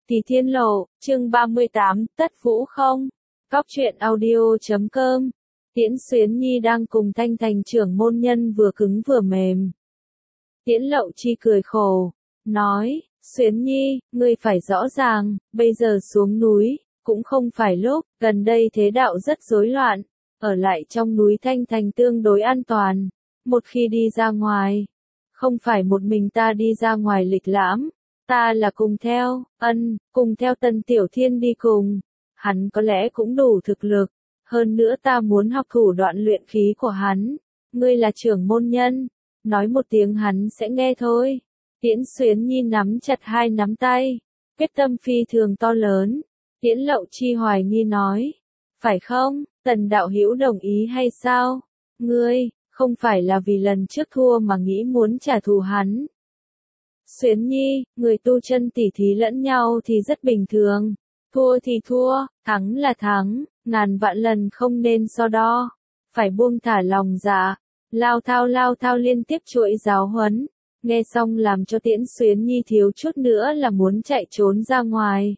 Tỷ Thiên Lộ, chương 38, Tất Vũ không? Cóc truyện audio.com. Tiễn Xuyến Nhi đang cùng Thanh Thành trưởng môn nhân vừa cứng vừa mềm. Tiễn Lậu Chi cười khổ, nói, Xuyến Nhi, ngươi phải rõ ràng, bây giờ xuống núi, cũng không phải lúc, gần đây thế đạo rất rối loạn, ở lại trong núi Thanh Thành tương đối an toàn, một khi đi ra ngoài, không phải một mình ta đi ra ngoài lịch lãm. Ta là cùng theo, cùng theo Tần Tiểu Thiên đi cùng. Hắn có lẽ cũng đủ thực lực. Hơn nữa ta muốn học thủ đoạn luyện khí của hắn. Ngươi là trưởng môn nhân. Nói một tiếng hắn sẽ nghe thôi. Tiễn Xuyến Nhi nắm chặt hai nắm tay. Quyết tâm phi thường to lớn. Tiễn Lậu Chi hoài nghi nói. Phải không, Tần đạo hữu đồng ý hay sao? Ngươi, không phải là vì lần trước thua mà nghĩ muốn trả thù hắn. Xuyến Nhi, người tu chân tỉ thí lẫn nhau thì rất bình thường. Thua thì thua, thắng là thắng, ngàn vạn lần không nên so đo. Phải buông thả lòng dạ. Lao thao liên tiếp chuỗi giáo huấn. Nghe xong làm cho Tiễn Xuyến Nhi thiếu chút nữa là muốn chạy trốn ra ngoài.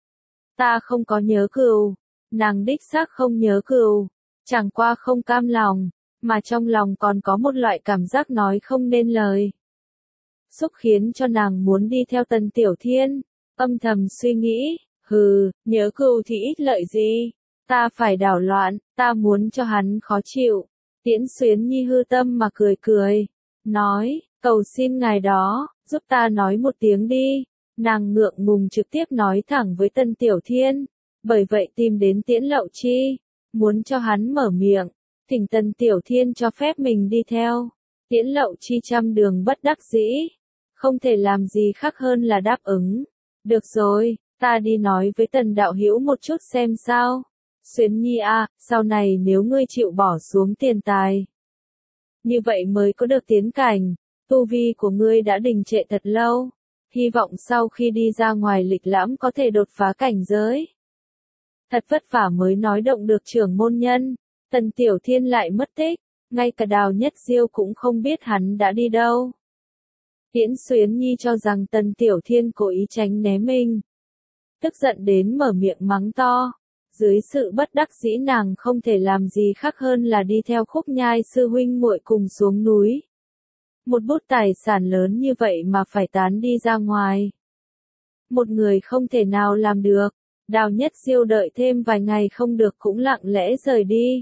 Ta không có nhớ cừu. Nàng đích xác không nhớ cừu. Chẳng qua không cam lòng. Mà trong lòng còn có một loại cảm giác nói không nên lời. Xúc khiến cho nàng muốn đi theo Tần Tiểu Thiên, âm thầm suy nghĩ, nhớ cừu thì ít lợi gì, ta phải đảo loạn, ta muốn cho hắn khó chịu. Tiễn Xuyến Nhi hư tâm mà cười, nói, cầu xin ngài đó, giúp ta nói một tiếng đi. Nàng ngượng ngùng trực tiếp nói thẳng với Tần Tiểu Thiên, bởi vậy tìm đến Tiễn Lậu Chi, muốn cho hắn mở miệng, thỉnh Tần Tiểu Thiên cho phép mình đi theo. Tiễn Lậu Chi trăm đường bất đắc dĩ. Không thể làm gì khác hơn là đáp ứng. Được rồi, ta đi nói với Tần đạo hữu một chút xem sao. Xuyến Nhi à, sau này nếu ngươi chịu bỏ xuống tiền tài. Như vậy mới có được tiến cảnh, tu vi của ngươi đã đình trệ thật lâu. Hy vọng sau khi đi ra ngoài lịch lãm có thể đột phá cảnh giới. Thật vất vả mới nói động được trưởng môn nhân. Tần Tiểu Thiên lại mất tích, ngay cả Đào Nhất Diêu cũng không biết hắn đã đi đâu. Tiễn Xuyến Nhi cho rằng Tần Tiểu Thiên cố ý tránh né mình. Tức giận đến mở miệng mắng to. Dưới sự bất đắc dĩ nàng không thể làm gì khác hơn là đi theo Khúc Nhai sư huynh muội cùng xuống núi. Một bút tài sản lớn như vậy mà phải tán đi ra ngoài. Một người không thể nào làm được. Đào Nhất Diêu đợi thêm vài ngày không được cũng lặng lẽ rời đi.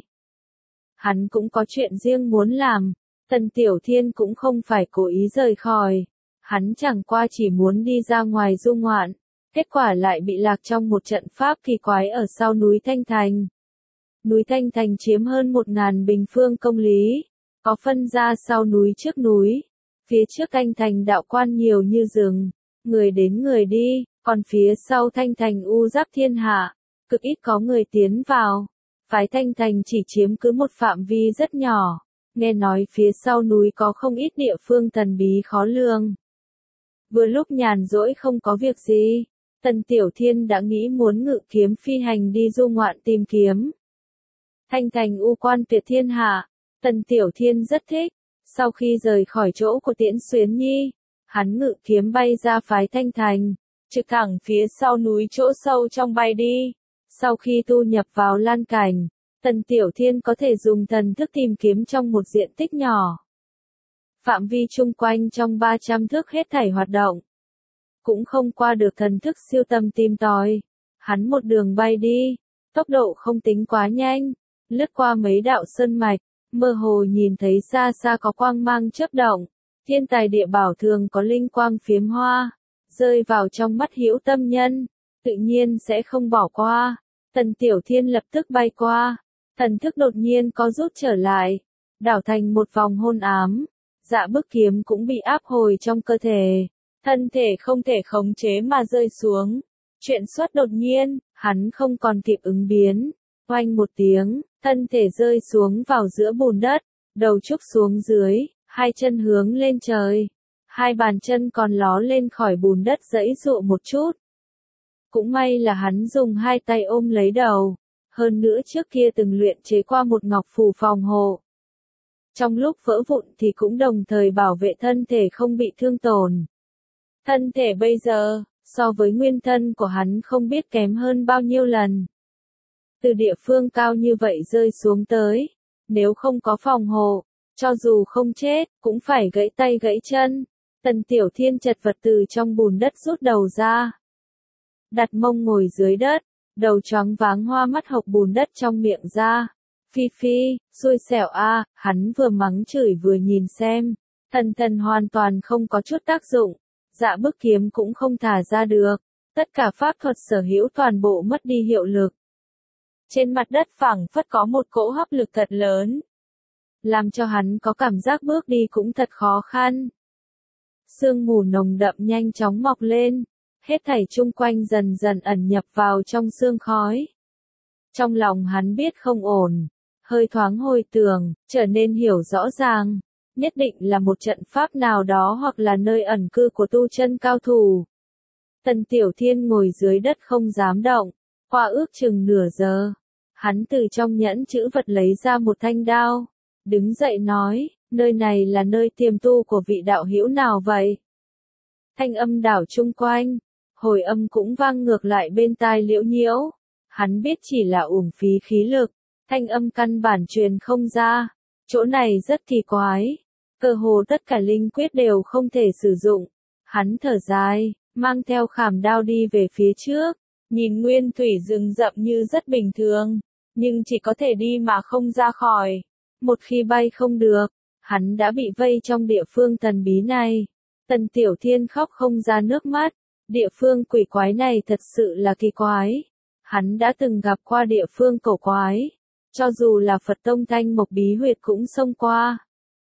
Hắn cũng có chuyện riêng muốn làm. Tần Tiểu Thiên cũng không phải cố ý rời khỏi. Hắn chẳng qua chỉ muốn đi ra ngoài du ngoạn. Kết quả lại bị lạc trong một trận pháp kỳ quái ở sau núi Thanh Thành. Núi Thanh Thành chiếm hơn 1000 bình phương công lý. Có phân ra sau núi trước núi. Phía trước Thanh Thành đạo quan nhiều như rừng. Người đến người đi. Còn phía sau Thanh Thành u giáp thiên hạ. Cực ít có người tiến vào. Phái Thanh Thành chỉ chiếm cứ một phạm vi rất nhỏ. Nghe nói phía sau núi có không ít địa phương thần bí khó lường. Vừa lúc nhàn rỗi không có việc gì, Tần Tiểu Thiên đã nghĩ muốn ngự kiếm phi hành đi du ngoạn tìm kiếm. Thanh Thành u quan tuyệt thiên hạ, Tần Tiểu Thiên rất thích. Sau khi rời khỏi chỗ của Tiễn Xuyến Nhi, hắn ngự kiếm bay ra phái Thanh Thành, trực thẳng phía sau núi chỗ sâu trong bay đi. Sau khi tu nhập vào lan cảnh, Tần Tiểu Thiên có thể dùng thần thức tìm kiếm trong một diện tích nhỏ. Phạm vi chung quanh trong 300 thước hết thảy hoạt động. Cũng không qua được thần thức siêu tầm tìm tòi. Hắn một đường bay đi, tốc độ không tính quá nhanh, lướt qua mấy đạo sơn mạch, mơ hồ nhìn thấy xa xa có quang mang chớp động. Thiên tài địa bảo thường có linh quang phiếm hoa, rơi vào trong mắt hữu tâm nhân, tự nhiên sẽ không bỏ qua. Tần Tiểu Thiên lập tức bay qua. Thần thức đột nhiên có rút trở lại, đảo thành một vòng hôn ám, dạ bức kiếm cũng bị áp hồi trong cơ thể, thân thể không thể khống chế mà rơi xuống. Chuyện xuất đột nhiên, hắn không còn kịp ứng biến, oanh một tiếng, thân thể rơi xuống vào giữa bùn đất, đầu trúc xuống dưới, hai chân hướng lên trời, hai bàn chân còn ló lên khỏi bùn đất giãy giụa một chút. Cũng may là hắn dùng hai tay ôm lấy đầu. Hơn nữa trước kia từng luyện chế qua một ngọc phù phòng hộ. Trong lúc vỡ vụn thì cũng đồng thời bảo vệ thân thể không bị thương tổn. Thân thể bây giờ, so với nguyên thân của hắn không biết kém hơn bao nhiêu lần. Từ địa phương cao như vậy rơi xuống tới, nếu không có phòng hộ, cho dù không chết, cũng phải gãy tay gãy chân. Tần Tiểu Thiên chật vật từ trong bùn đất rút đầu ra. Đặt mông ngồi dưới đất, đầu choáng váng hoa mắt hộc bùn đất trong miệng ra. Phi phi, xui xẻo a, hắn vừa mắng chửi vừa nhìn xem. Thần hoàn toàn không có chút tác dụng. Dạ bức kiếm cũng không thả ra được. Tất cả pháp thuật sở hữu toàn bộ mất đi hiệu lực. Trên mặt đất phảng phất có một cỗ hấp lực thật lớn, làm cho hắn có cảm giác bước đi cũng thật khó khăn. Sương mù nồng đậm nhanh chóng mọc lên, hết thảy chung quanh dần dần ẩn nhập vào trong sương khói. Trong lòng hắn biết không ổn, hơi thoáng hồi tưởng, trở nên hiểu rõ ràng, nhất định là một trận pháp nào đó hoặc là nơi ẩn cư của tu chân cao thủ. Tần Tiểu Thiên ngồi dưới đất không dám động, qua ước chừng nửa giờ, hắn từ trong nhẫn chữ vật lấy ra một thanh đao, đứng dậy nói, nơi này là nơi tiềm tu của vị đạo hữu nào vậy? Thanh âm đảo chung quanh, hồi âm cũng vang ngược lại bên tai Liễu Nhiễu, hắn biết chỉ là uổng phí khí lực, thanh âm căn bản truyền không ra, chỗ này rất kỳ quái, cơ hồ tất cả linh quyết đều không thể sử dụng, hắn thở dài, mang theo khảm đao đi về phía trước, nhìn nguyên thủy rừng rậm như rất bình thường, nhưng chỉ có thể đi mà không ra khỏi, một khi bay không được, hắn đã bị vây trong địa phương thần bí này. Tần Tiểu Thiên khóc không ra nước mắt, địa phương quỷ quái này thật sự là kỳ quái. Hắn đã từng gặp qua địa phương cổ quái, cho dù là Phật tông Thanh Mộc Bí Huyệt cũng xông qua.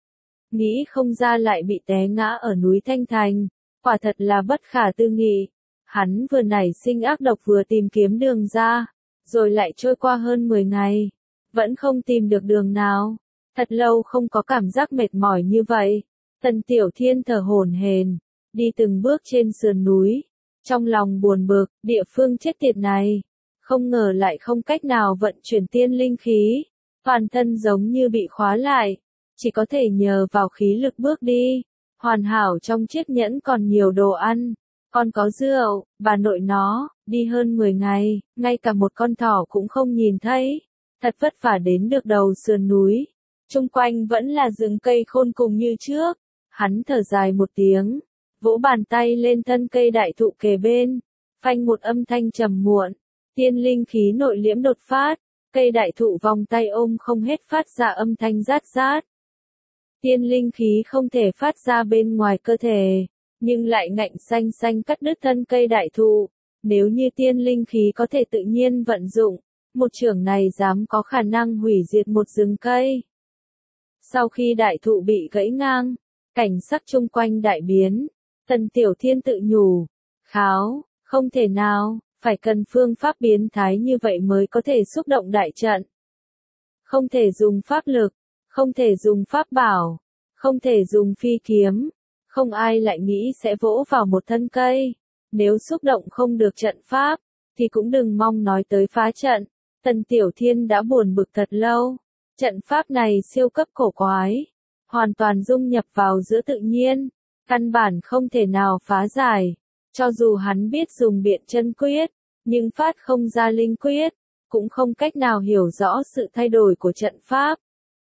Nghĩ không ra lại bị té ngã ở núi Thanh Thành, quả thật là bất khả tư nghị. Hắn vừa nảy sinh ác độc vừa tìm kiếm đường ra, rồi lại trôi qua hơn 10 ngày, vẫn không tìm được đường nào. Thật lâu không có cảm giác mệt mỏi như vậy. Tần Tiểu Thiên thở hổn hển, đi từng bước trên sườn núi, trong lòng buồn bực, địa phương chết tiệt này, không ngờ lại không cách nào vận chuyển tiên linh khí, toàn thân giống như bị khóa lại, chỉ có thể nhờ vào khí lực bước đi. Hoàn hảo trong chiếc nhẫn còn nhiều đồ ăn, còn có rượu, bà nội nó, đi hơn 10 ngày, ngay cả một con thỏ cũng không nhìn thấy, thật vất vả đến được đầu sườn núi. Trung quanh vẫn là rừng cây khôn cùng như trước, hắn thở dài một tiếng, vỗ bàn tay lên thân cây đại thụ kề bên, phanh một âm thanh trầm muộn, tiên linh khí nội liễm đột phát, cây đại thụ vòng tay ôm không hết phát ra âm thanh rát rát. Tiên linh khí không thể phát ra bên ngoài cơ thể, nhưng lại ngạnh xanh xanh cắt đứt thân cây đại thụ, nếu như tiên linh khí có thể tự nhiên vận dụng, một chưởng này dám có khả năng hủy diệt một rừng cây. Sau khi đại thụ bị gãy ngang, cảnh sắc chung quanh đại biến, Tần Tiểu Thiên tự nhủ, kháo, không thể nào, phải cần phương pháp biến thái như vậy mới có thể xúc động đại trận. Không thể dùng pháp lực, không thể dùng pháp bảo, không thể dùng phi kiếm, không ai lại nghĩ sẽ vỗ vào một thân cây. Nếu xúc động không được trận pháp, thì cũng đừng mong nói tới phá trận. Tần Tiểu Thiên đã buồn bực thật lâu. Trận pháp này siêu cấp cổ quái, hoàn toàn dung nhập vào giữa tự nhiên, căn bản không thể nào phá giải. Cho dù hắn biết dùng biện chân quyết, nhưng phát không ra linh quyết, cũng không cách nào hiểu rõ sự thay đổi của trận pháp.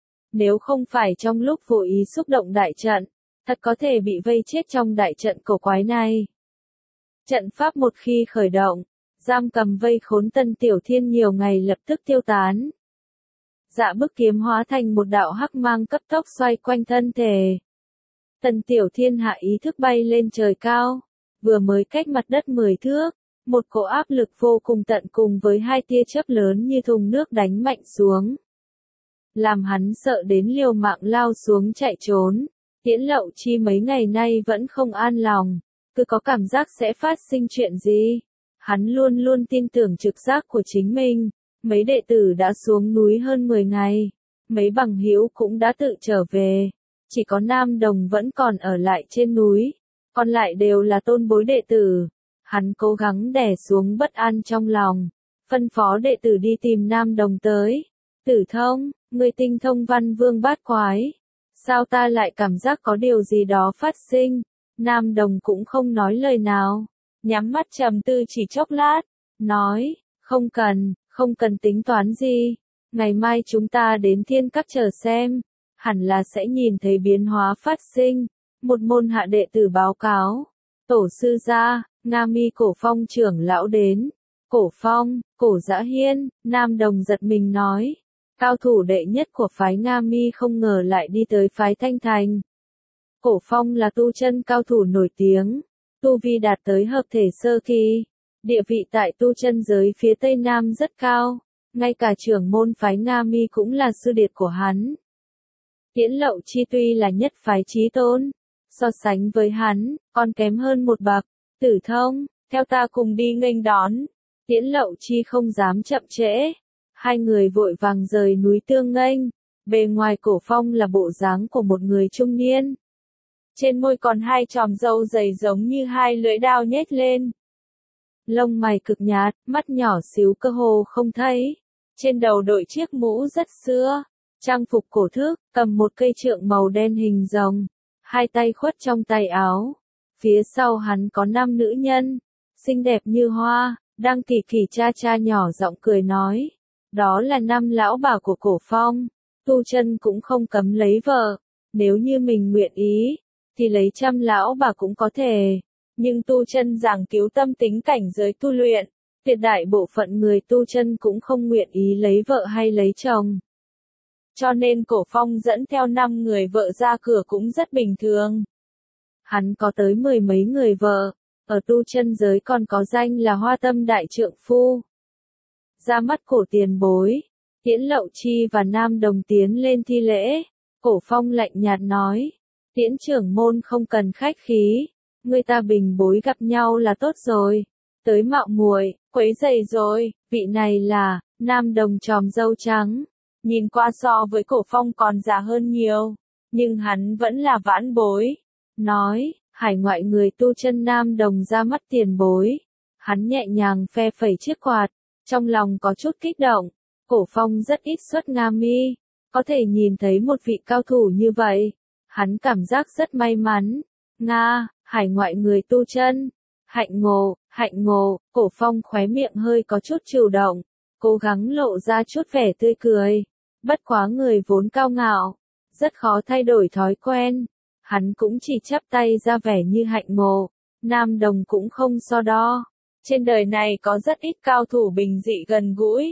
Nếu không phải trong lúc vô ý xúc động đại trận, thật có thể bị vây chết trong đại trận cổ quái này. Trận pháp một khi khởi động, giam cầm vây khốn Tần Tiểu Thiên nhiều ngày lập tức tiêu tán. Dạ bức kiếm hóa thành một đạo hắc mang cấp tốc xoay quanh thân thể. Tần Tiểu Thiên hạ ý thức bay lên trời cao, vừa mới cách mặt đất 10 thước, một cỗ áp lực vô cùng tận cùng với hai tia chớp lớn như thùng nước đánh mạnh xuống. Làm hắn sợ đến liều mạng lao xuống chạy trốn. Tiễn Lậu Chi mấy ngày nay vẫn không an lòng, cứ có cảm giác sẽ phát sinh chuyện gì. Hắn luôn luôn tin tưởng trực giác của chính mình. Mấy đệ tử đã xuống núi hơn 10 ngày, mấy bằng hữu cũng đã tự trở về, chỉ có Nam Đồng vẫn còn ở lại trên núi, còn lại đều là tôn bối đệ tử. Hắn cố gắng đè xuống bất an trong lòng, phân phó đệ tử đi tìm Nam Đồng tới. Tử Thông, người tinh thông văn vương bát quái, sao ta lại cảm giác có điều gì đó phát sinh? Nam Đồng cũng không nói lời nào, nhắm mắt trầm tư chỉ chốc lát, nói, không cần tính toán gì, ngày mai chúng ta đến Thiên Các chờ xem, hẳn là sẽ nhìn thấy biến hóa phát sinh. Một môn hạ đệ tử báo cáo, tổ sư gia, Nga Mi Cổ Phong trưởng lão đến. Cổ Phong, Cổ Dã Hiên, Nam Đồng giật mình nói, cao thủ đệ nhất của phái Nga Mi không ngờ lại đi tới phái Thanh Thành. Cổ Phong là tu chân cao thủ nổi tiếng, tu vi đạt tới hợp thể sơ kỳ, địa vị tại tu chân giới phía Tây Nam rất cao, ngay cả trưởng môn phái Nga Mi cũng là sư điệt của hắn. Tiễn Lậu Chi tuy là nhất phái chí tôn, so sánh với hắn, còn kém hơn một bậc. Tử Thông, theo ta cùng đi nghênh đón. Tiễn Lậu Chi không dám chậm trễ. Hai người vội vàng rời núi tương nghênh. Bề ngoài Cổ Phong là bộ dáng của một người trung niên. Trên môi còn hai chòm râu dày giống như hai lưỡi dao nhét lên. Lông mày cực nhạt, mắt nhỏ xíu cơ hồ không thấy. Trên đầu đội chiếc mũ rất xưa. Trang phục cổ thước, cầm một cây trượng màu đen hình rồng. Hai tay khuất trong tay áo. Phía sau hắn có 5 nữ nhân, xinh đẹp như hoa, đang kỳ kỳ cha cha nhỏ giọng cười nói. Đó là 5 lão bà của Cổ Phong, tu chân cũng không cấm lấy vợ, nếu như mình nguyện ý, thì lấy 100 lão bà cũng có thể. Nhưng tu chân giảng cứu tâm tính cảnh giới tu luyện, tuyệt đại bộ phận người tu chân cũng không nguyện ý lấy vợ hay lấy chồng. Cho nên Cổ Phong dẫn theo 5 người vợ ra cửa cũng rất bình thường. Hắn có tới 10 mấy người vợ, ở tu chân giới còn có danh là Hoa Tâm Đại Trượng Phu. Ra mắt Cổ tiền bối, Tiễn Lậu Chi và Nam Đồng tiến lên thi lễ. Cổ Phong lạnh nhạt nói, Tiễn trưởng môn không cần khách khí, người ta bình bối gặp nhau là tốt rồi. Tới mạo muội, quấy rầy rồi, vị này là Nam Đồng tròm râu trắng. Nhìn qua so với Cổ Phong còn già hơn nhiều, nhưng hắn vẫn là vãn bối. Nói, hải ngoại người tu chân Nam Đồng ra mắt tiền bối. Hắn nhẹ nhàng phe phẩy chiếc quạt, trong lòng có chút kích động. Cổ Phong rất ít xuất Nga Mi, có thể nhìn thấy một vị cao thủ như vậy. Hắn cảm giác rất may mắn. Nga, hải ngoại người tu chân. Hạnh ngộ, Cổ Phong khóe miệng hơi có chút chịu động, cố gắng lộ ra chút vẻ tươi cười. Bất quá người vốn cao ngạo, rất khó thay đổi thói quen. Hắn cũng chỉ chắp tay ra vẻ như hạnh ngộ. Nam Đồng cũng không so đo. Trên đời này có rất ít cao thủ bình dị gần gũi.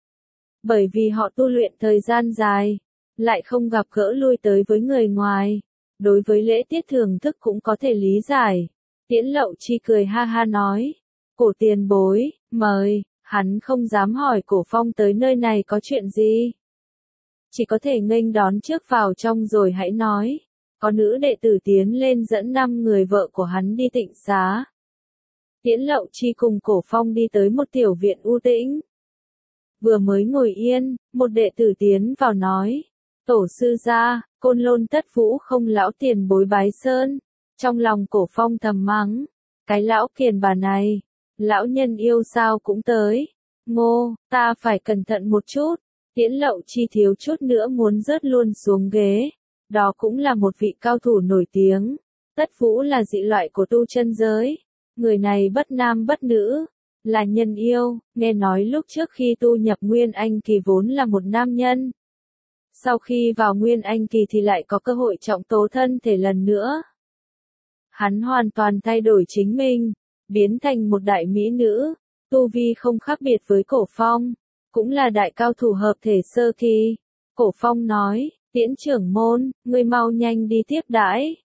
Bởi vì họ tu luyện thời gian dài, lại không gặp gỡ lui tới với người ngoài. Đối với lễ tiết thưởng thức cũng có thể lý giải. Tiễn Lậu Chi cười ha ha nói. Cổ tiền bối, mời. Hắn không dám hỏi Cổ Phong tới nơi này có chuyện gì. Chỉ có thể nghênh đón trước vào trong rồi hãy nói. Có nữ đệ tử tiến lên dẫn 5 người vợ của hắn đi tịnh xá. Tiễn Lậu Chi cùng Cổ Phong đi tới một tiểu viện u tĩnh. Vừa mới ngồi yên, một đệ tử tiến vào nói. Tổ sư gia, Côn Lôn Tất Vũ không lão tiền bối bái sơn. Trong lòng Cổ Phong thầm mắng. Cái lão kiền bà này, lão nhân yêu sao cũng tới. Ngô, ta phải cẩn thận một chút. Tiễn Lậu Chi thiếu chút nữa muốn rớt luôn xuống ghế. Đó cũng là một vị cao thủ nổi tiếng. Tất Vũ là dị loại của tu chân giới. Người này bất nam bất nữ, là nhân yêu, nghe nói lúc trước khi tu nhập Nguyên Anh kỳ vốn là một nam nhân. Sau khi vào Nguyên Anh kỳ thì lại có cơ hội trọng tố thân thể lần nữa. Hắn hoàn toàn thay đổi chính mình, biến thành một đại mỹ nữ, tu vi không khác biệt với Cổ Phong, cũng là đại cao thủ hợp thể sơ kỳ. Cổ Phong nói, Tiễn trưởng môn, ngươi mau nhanh đi tiếp đãi.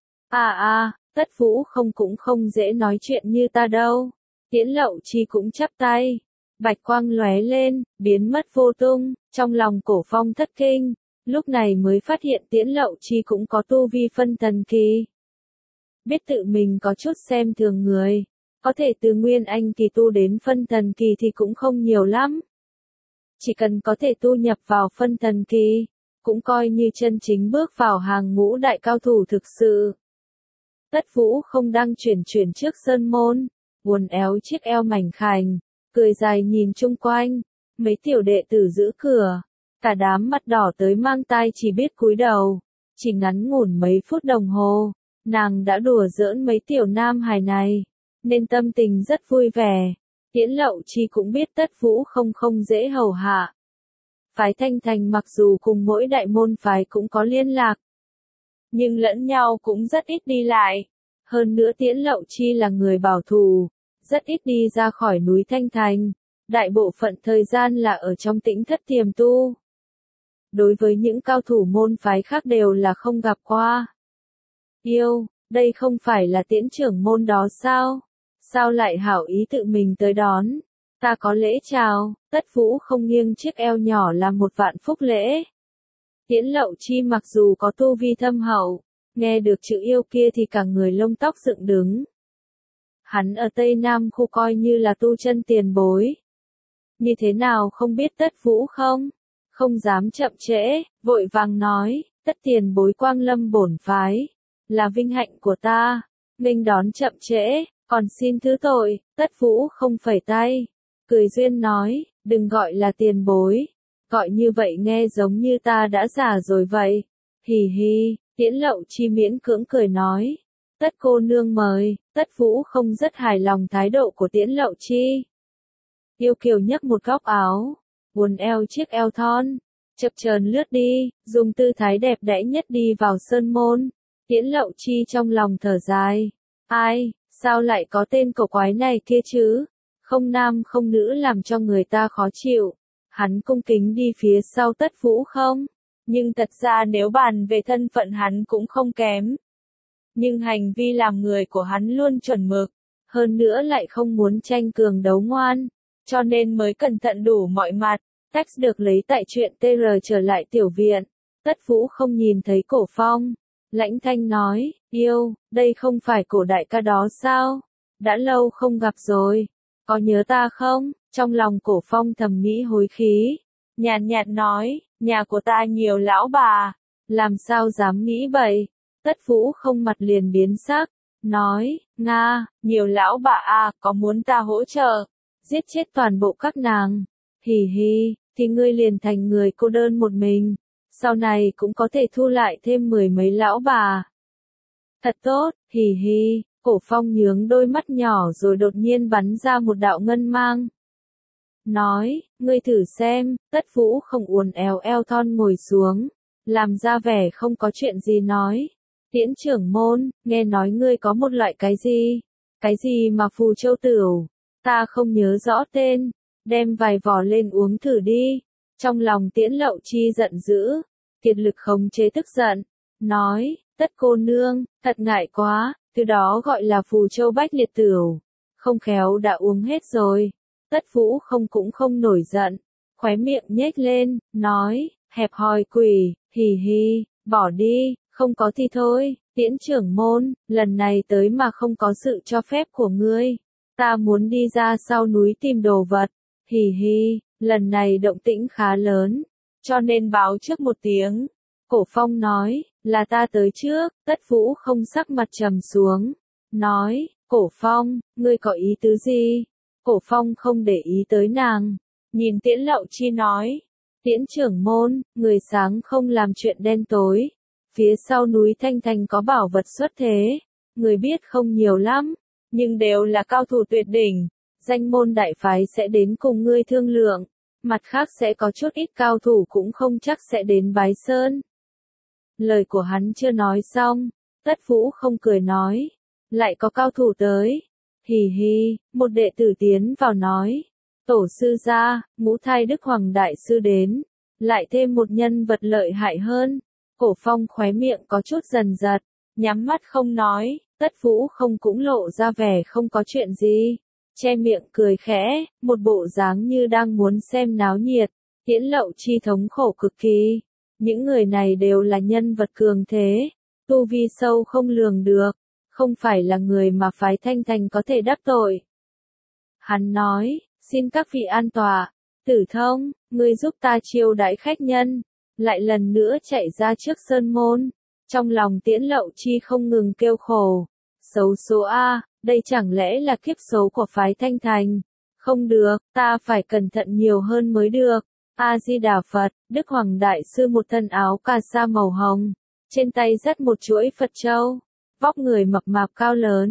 Tất Vũ cũng không dễ nói chuyện như ta đâu. Tiễn Lậu Chi cũng chắp tay. Bạch quang lóe lên, biến mất vô tung, trong lòng Cổ Phong thất kinh, lúc này mới phát hiện Tiễn Lậu Chi cũng có tu vi phân thần kỳ. Biết tự mình có chút xem thường người, có thể từ Nguyên Anh kỳ tu đến phân thần kỳ thì cũng không nhiều lắm. Chỉ cần có thể tu nhập vào phân thần kỳ, cũng coi như chân chính bước vào hàng ngũ đại cao thủ thực sự. Tất Vũ không đang chuyển trước sơn môn, uốn éo chiếc eo mảnh khảnh, cười dài nhìn chung quanh, mấy tiểu đệ tử giữ cửa, cả đám mặt đỏ tới mang tai chỉ biết cúi đầu, chỉ ngắn ngủn mấy phút đồng hồ, nàng đã đùa giỡn mấy tiểu nam hài này, nên tâm tình rất vui vẻ. Tiễn Lậu Chi cũng biết Tất Vũ không dễ hầu hạ. Phái Thanh Thành mặc dù cùng mỗi đại môn phái cũng có liên lạc, nhưng lẫn nhau cũng rất ít đi lại. Hơn nữa Tiễn Lậu Chi là người bảo thủ, rất ít đi ra khỏi núi Thanh Thành, đại bộ phận thời gian là ở trong Tĩnh Thất tiềm tu. Đối với những cao thủ môn phái khác đều là không gặp qua. Yêu, đây không phải là Tiễn trưởng môn đó sao? Sao lại hảo ý tự mình tới đón? Ta có lễ chào. Tất Vũ không nghiêng chiếc eo nhỏ làm một vạn phúc lễ. Tiễn Lậu Chi mặc dù có tu vi thâm hậu, nghe được chữ yêu kia thì cả người lông tóc dựng đứng. Hắn ở Tây Nam khu coi như là tu chân tiền bối. Như thế nào không biết Tất Vũ không? Không dám chậm trễ, vội vàng nói, Tất tiền bối quang lâm bổn phái, là vinh hạnh của ta, nghênh đón chậm trễ, còn xin thứ tội. Tất Vũ không phẩy tay, cười duyên nói, đừng gọi là tiền bối, gọi như vậy nghe giống như ta đã già rồi vậy. Hì hì, Tiễn Lậu Chi miễn cưỡng cười nói, Tất cô nương mời. Tất Vũ không rất hài lòng thái độ của Tiễn Lậu Chi. Yêu kiều nhấc một góc áo, uốn eo chiếc eo thon, chập chờn lướt đi, dùng tư thái đẹp đẽ nhất đi vào sơn môn. Tiễn Lậu Chi trong lòng thở dài, ai, sao lại có tên cổ quái này kia chứ? Không nam không nữ làm cho người ta khó chịu. Hắn cung kính đi phía sau Tất Vũ không? Nhưng thật ra nếu bàn về thân phận hắn cũng không kém. Nhưng hành vi làm người của hắn luôn chuẩn mực, hơn nữa lại không muốn tranh cường đấu ngoan, cho nên mới cẩn thận đủ mọi mặt. Text được lấy tại truyện TR trở lại tiểu viện. Tất Vũ không nhìn thấy Cổ Phong. Lãnh thanh nói, yêu, đây không phải Cổ đại ca đó sao? Đã lâu không gặp rồi. Có nhớ ta không? Trong lòng Cổ Phong thầm nghĩ hối khí. Nhàn nhạt nói, nhà của ta nhiều lão bà. Làm sao dám nghĩ vậy? Tất Vũ không mặt liền biến sắc. Nói, Nga, nhiều lão bà à, có muốn ta hỗ trợ? Giết chết toàn bộ các nàng. Hì hì, thì ngươi liền thành người cô đơn một mình. Sau này cũng có thể thu lại thêm 10 mấy lão bà. Thật tốt, hì hì. Cổ Phong nhướng đôi mắt nhỏ rồi đột nhiên bắn ra một đạo ngân mang. Nói, ngươi thử xem. Tất Vũ không uốn éo eo thon ngồi xuống, làm ra vẻ không có chuyện gì nói. Tiễn trưởng môn, nghe nói ngươi có một loại cái gì? Cái gì mà phù châu tửu? Ta không nhớ rõ tên. Đem vài vò lên uống thử đi. Trong lòng Tiễn Lậu Chi giận dữ, kiệt lực khống chế tức giận, nói, Tất cô nương, thật ngại quá, từ đó gọi là phù châu bách liệt tửu, không khéo đã uống hết rồi. Tất Vũ không cũng không nổi giận, khóe miệng nhếch lên, nói, hẹp hòi quỷ, hì hì, bỏ đi, không có thì thôi. Tiễn trưởng môn, lần này tới mà không có sự cho phép của ngươi, ta muốn đi ra sau núi tìm đồ vật. Hì hì, lần này động tĩnh khá lớn, cho nên báo trước một tiếng. Cổ Phong nói, là ta tới trước. Tất Vũ không sắc mặt trầm xuống, nói, Cổ Phong, ngươi có ý tứ gì? Cổ Phong không để ý tới nàng, nhìn Tiễn Lậu Chi nói, Tiễn trưởng môn, người sáng không làm chuyện đen tối. Phía sau núi Thanh Thành có bảo vật xuất thế, người biết không nhiều lắm, nhưng đều là cao thủ tuyệt đỉnh. Danh môn đại phái sẽ đến cùng ngươi thương lượng, mặt khác sẽ có chút ít cao thủ cũng không chắc sẽ đến Bái Sơn. Lời của hắn chưa nói xong, Tất Vũ không cười nói, lại có cao thủ tới. Hì hì, một đệ tử tiến vào nói, tổ sư gia, Ngũ Thai Đức Hoàng đại sư đến, lại thêm một nhân vật lợi hại hơn. Cổ Phong khóe miệng có chút dần giật, nhắm mắt không nói. Tất Vũ không cũng lộ ra vẻ không có chuyện gì, che miệng cười khẽ, một bộ dáng như đang muốn xem náo nhiệt. Tiễn Lậu Chi thống khổ cực kỳ. Những người này đều là nhân vật cường thế, tu vi sâu không lường được, không phải là người mà phái Thanh Thành có thể đắc tội. Hắn nói, xin các vị an tọa. Tử Thông, ngươi giúp ta chiêu đãi khách nhân. Lại lần nữa chạy ra trước sơn môn. Trong lòng Tiễn Lậu Chi không ngừng kêu khổ. Xấu số A, đây chẳng lẽ là kiếp số của phái Thanh Thành? Không được, ta phải cẩn thận nhiều hơn mới được. A-di-đà Phật. Đức Hoàng đại sư một thân áo cà sa màu hồng, trên tay dắt một chuỗi Phật châu, vóc người mập mạp cao lớn,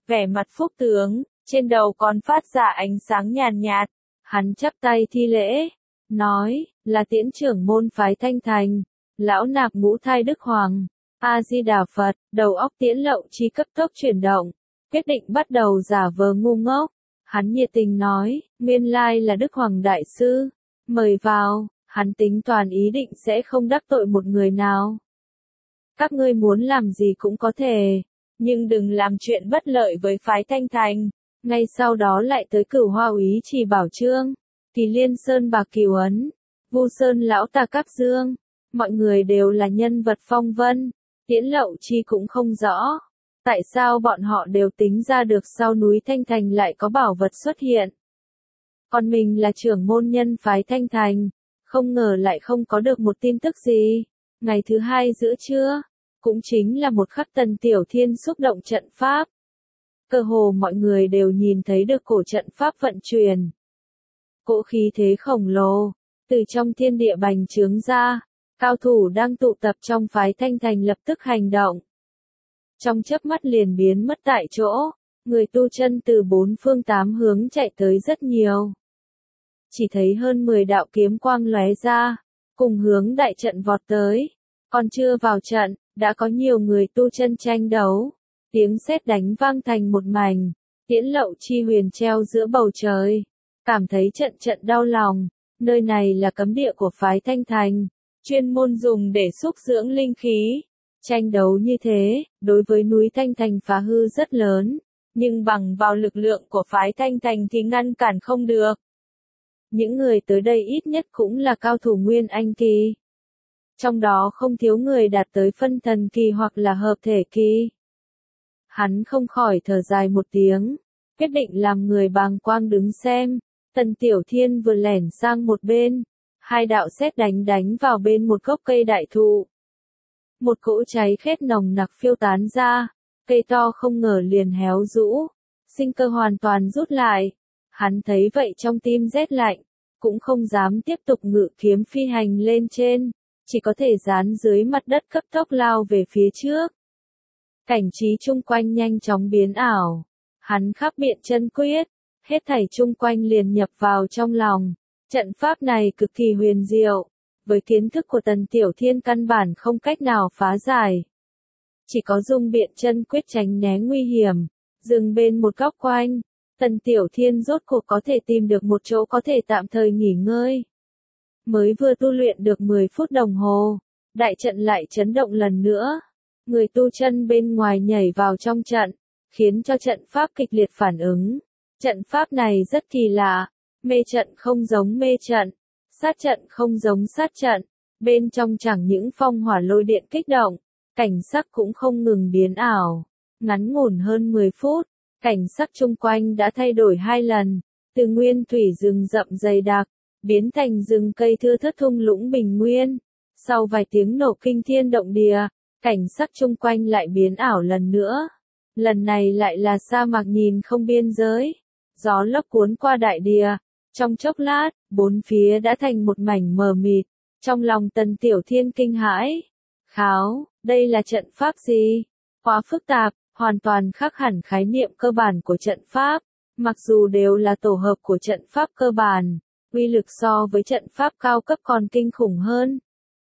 vẻ mặt phúc tướng, trên đầu còn phát ra ánh sáng nhàn nhạt. Hắn chắp tay thi lễ, nói, là Tiễn trưởng môn phái Thanh Thành, lão nạp Ngũ Thai Đức Hoàng. A-di-đà Phật, đầu óc Tiễn Lậu Chi cấp tốc chuyển động, quyết định bắt đầu giả vờ ngu ngốc. Hắn nhiệt tình nói, nguyên lai là Đức Hoàng Đại Sư, mời vào. Hắn tính toàn ý định sẽ không đắc tội một người nào. Các ngươi muốn làm gì cũng có thể, nhưng đừng làm chuyện bất lợi với phái Thanh Thành. Ngay sau đó lại tới Cửu Hoa Úy Trì Bảo Trương, Kỳ Liên Sơn Bạc Kiều Ấn, Vu Sơn Lão Tà Cáp Dương, mọi người đều là nhân vật phong vân. Tiễn Lậu Chi cũng không rõ, tại sao bọn họ đều tính ra được sau núi Thanh Thành lại có bảo vật xuất hiện. Còn mình là trưởng môn nhân phái Thanh Thành, không ngờ lại không có được một tin tức gì. Ngày thứ hai giữa trưa, cũng chính là một khắc Tần Tiểu Thiên xúc động trận pháp. Cơ hồ mọi người đều nhìn thấy được cổ trận pháp vận chuyển. Cỗ khí thế khổng lồ, từ trong thiên địa bành trướng ra, cao thủ đang tụ tập trong phái Thanh Thành lập tức hành động. Trong chớp mắt liền biến mất tại chỗ, người tu chân từ bốn phương tám hướng chạy tới rất nhiều. Chỉ thấy hơn 10 đạo kiếm quang lóe ra, cùng hướng đại trận vọt tới. Còn chưa vào trận, đã có nhiều người tu chân tranh đấu. Tiếng sét đánh vang thành một mảnh, Tiễn Lậu Chi huyền treo giữa bầu trời. Cảm thấy trận trận đau lòng, nơi này là cấm địa của phái Thanh Thành, chuyên môn dùng để xúc dưỡng linh khí. Tranh đấu như thế, đối với núi Thanh Thành phá hư rất lớn, nhưng bằng vào lực lượng của phái Thanh Thành thì ngăn cản không được. Những người tới đây ít nhất cũng là cao thủ Nguyên Anh Kỳ. Trong đó không thiếu người đạt tới phân thần kỳ hoặc là hợp thể kỳ. Hắn không khỏi thở dài một tiếng, quyết định làm người bàng quang đứng xem. Tần Tiểu Thiên vừa lẻn sang một bên, hai đạo sét đánh vào bên một gốc cây đại thụ. Một cỗ cháy khét nồng nặc phiêu tán ra, cây to không ngờ liền héo rũ, sinh cơ hoàn toàn rút lại. Hắn thấy vậy trong tim rét lạnh, cũng không dám tiếp tục ngự kiếm phi hành lên trên, chỉ có thể dán dưới mặt đất cấp tốc lao về phía trước. Cảnh trí chung quanh nhanh chóng biến ảo, hắn khắp biện chân quyết, hết thảy chung quanh liền nhập vào trong lòng. Trận pháp này cực kỳ huyền diệu, với kiến thức của Tần Tiểu Thiên căn bản không cách nào phá giải. Chỉ có dùng biện chân quyết tránh né nguy hiểm, dừng bên một góc quanh, Tần Tiểu Thiên rốt cuộc có thể tìm được một chỗ có thể tạm thời nghỉ ngơi. Mới vừa tu luyện được 10 phút đồng hồ, đại trận lại chấn động lần nữa. Người tu chân bên ngoài nhảy vào trong trận, khiến cho trận pháp kịch liệt phản ứng. Trận pháp này rất kỳ lạ, mê trận không giống mê trận, sát trận không giống sát trận, bên trong chẳng những phong hỏa lôi điện kích động, cảnh sắc cũng không ngừng biến ảo. Ngắn ngủn hơn 10 phút, cảnh sắc chung quanh đã thay đổi 2 lần, từ nguyên thủy rừng rậm dày đặc, biến thành rừng cây thưa thớt thung lũng bình nguyên. Sau vài tiếng nổ kinh thiên động địa, cảnh sắc chung quanh lại biến ảo lần nữa. Lần này lại là sa mạc nhìn không biên giới. Gió lốc cuốn qua đại địa. Trong chốc lát, bốn phía đã thành một mảnh mờ mịt. Trong lòng Tần Tiểu Thiên kinh hãi. Kháo, đây là trận pháp gì? Quá phức tạp, hoàn toàn khác hẳn khái niệm cơ bản của trận pháp. Mặc dù đều là tổ hợp của trận pháp cơ bản, uy lực so với trận pháp cao cấp còn kinh khủng hơn.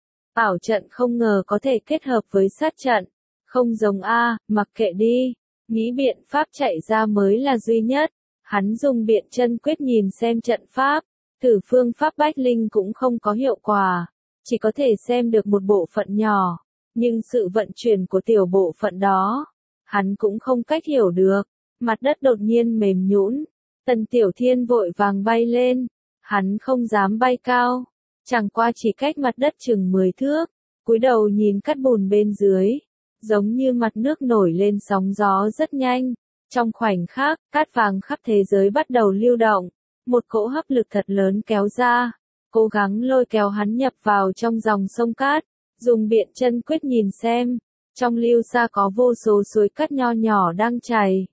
Ảo trận không ngờ có thể kết hợp với sát trận. Không giống A, mặc kệ đi. Nghĩ biện pháp chạy ra mới là duy nhất. Hắn dùng biện chân quyết nhìn xem trận pháp. Thử phương pháp bách linh cũng không có hiệu quả. Chỉ có thể xem được một bộ phận nhỏ. Nhưng sự vận chuyển của tiểu bộ phận đó, hắn cũng không cách hiểu được. Mặt đất đột nhiên mềm nhũn. Tần Tiểu Thiên vội vàng bay lên. Hắn không dám bay cao. Chẳng qua chỉ cách mặt đất chừng 10 thước, cúi đầu nhìn cát bùn bên dưới, giống như mặt nước nổi lên sóng gió rất nhanh. Trong khoảnh khắc, cát vàng khắp thế giới bắt đầu lưu động, một cỗ hấp lực thật lớn kéo ra, cố gắng lôi kéo hắn nhập vào trong dòng sông cát, dùng biện chân quyết nhìn xem, trong lưu xa có vô số suối cát nho nhỏ đang chảy.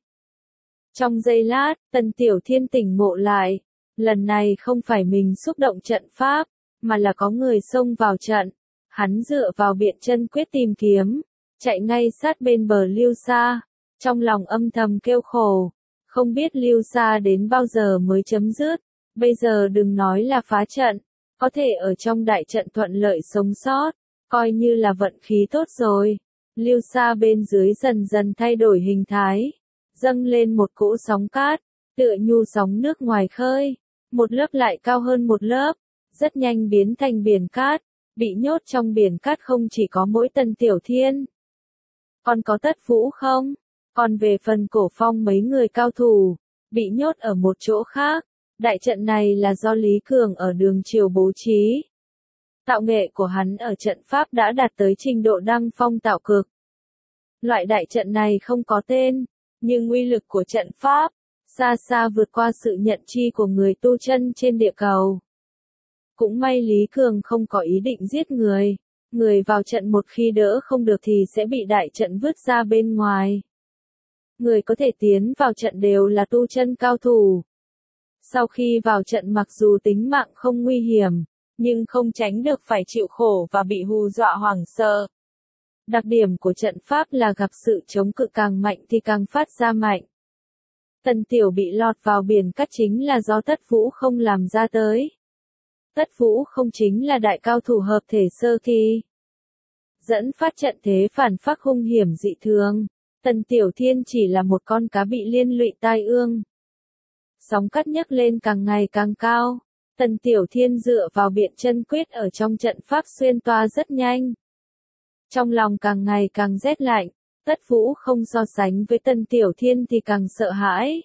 Trong giây lát, Tần Tiểu Thiên tỉnh ngộ lại, lần này không phải mình xúc động trận pháp, mà là có người xông vào trận. Hắn dựa vào biện chân quyết tìm kiếm, chạy ngay sát bên bờ lưu xa, Trong lòng âm thầm kêu khổ, không biết lưu xa đến bao giờ mới chấm dứt, bây giờ đừng nói là phá trận, có thể ở trong đại trận thuận lợi sống sót, coi như là vận khí tốt rồi. Lưu xa bên dưới dần dần thay đổi hình thái, dâng lên một cỗ sóng cát, tựa nhu sóng nước ngoài khơi, một lớp lại cao hơn một lớp, rất nhanh biến thành biển cát, bị nhốt trong biển cát không chỉ có mỗi Tần Tiểu Thiên. Còn có Tất Vũ không? Còn về phần Cổ Phong mấy người cao thủ, bị nhốt ở một chỗ khác, đại trận này là do Lý Cường ở Đường Triều bố trí. Tạo nghệ của hắn ở trận pháp đã đạt tới trình độ đăng phong tạo cực. Loại đại trận này không có tên, nhưng uy lực của trận pháp xa xa vượt qua sự nhận chi của người tu chân trên địa cầu. Cũng may Lý Cường không có ý định giết người, người vào trận một khi đỡ không được thì sẽ bị đại trận vứt ra bên ngoài. Người có thể tiến vào trận đều là tu chân cao thủ. Sau khi vào trận mặc dù tính mạng không nguy hiểm, nhưng không tránh được phải chịu khổ và bị hù dọa hoảng sợ. Đặc điểm của trận pháp là gặp sự chống cự càng mạnh thì càng phát ra mạnh. Tần Tiểu bị lọt vào biển cát chính là do Tất Vũ không làm ra tới. Tất Vũ không chính là đại cao thủ hợp thể sơ kỳ. Dẫn phát trận thế phản phác hung hiểm dị thường. Tần Tiểu Thiên chỉ là một con cá bị liên lụy tai ương. Sóng cát nhấc lên càng ngày càng cao. Tần Tiểu Thiên dựa vào biện chân quyết ở trong trận pháp xuyên toa rất nhanh. Trong lòng càng ngày càng rét lạnh, Tất Vũ không so sánh với Tần Tiểu Thiên thì càng sợ hãi.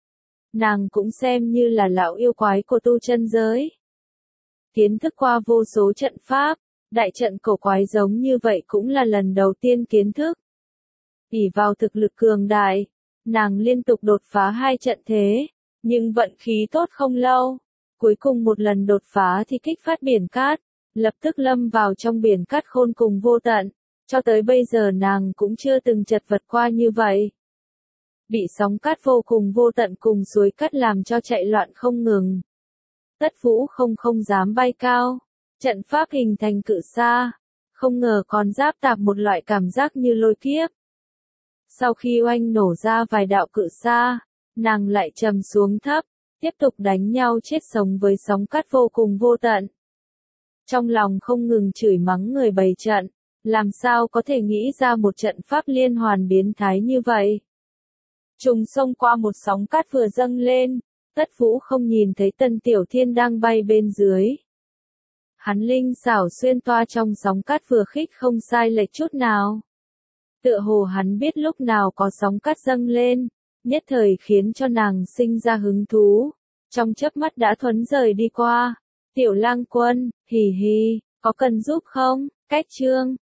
Nàng cũng xem như là lão yêu quái của tu chân giới. Kiến thức qua vô số trận pháp, đại trận cổ quái giống như vậy cũng là lần đầu tiên kiến thức. ỷ vào thực lực cường đại, nàng liên tục đột phá 2 trận thế, nhưng vận khí tốt không lâu. Cuối cùng một lần đột phá thì kích phát biển cát, lập tức lâm vào trong biển cát khôn cùng vô tận, cho tới bây giờ nàng cũng chưa từng chật vật qua như vậy. Bị sóng cát vô cùng vô tận cùng suối cát làm cho chạy loạn không ngừng. Tất Vũ không dám bay cao, trận pháp hình thành cự xa, không ngờ còn giáp tạp một loại cảm giác như lôi kiếp. Sau khi oanh nổ ra vài đạo cự xa, nàng lại trầm xuống thấp, tiếp tục đánh nhau chết sống với sóng cát vô cùng vô tận. Trong lòng không ngừng chửi mắng người bày trận, làm sao có thể nghĩ ra một trận pháp liên hoàn biến thái như vậy. Trùng xông qua một sóng cát vừa dâng lên, Tất Vũ không nhìn thấy Tần Tiểu Thiên đang bay bên dưới. Hắn linh xảo xuyên toa trong sóng cát vừa khích không sai lệch chút nào. Tựa hồ hắn biết lúc nào có sóng cát dâng lên, nhất thời khiến cho nàng sinh ra hứng thú. Trong chớp mắt đã thuấn rời đi qua. Tiểu Lang Quân, hì hì, có cần giúp không? Cách chương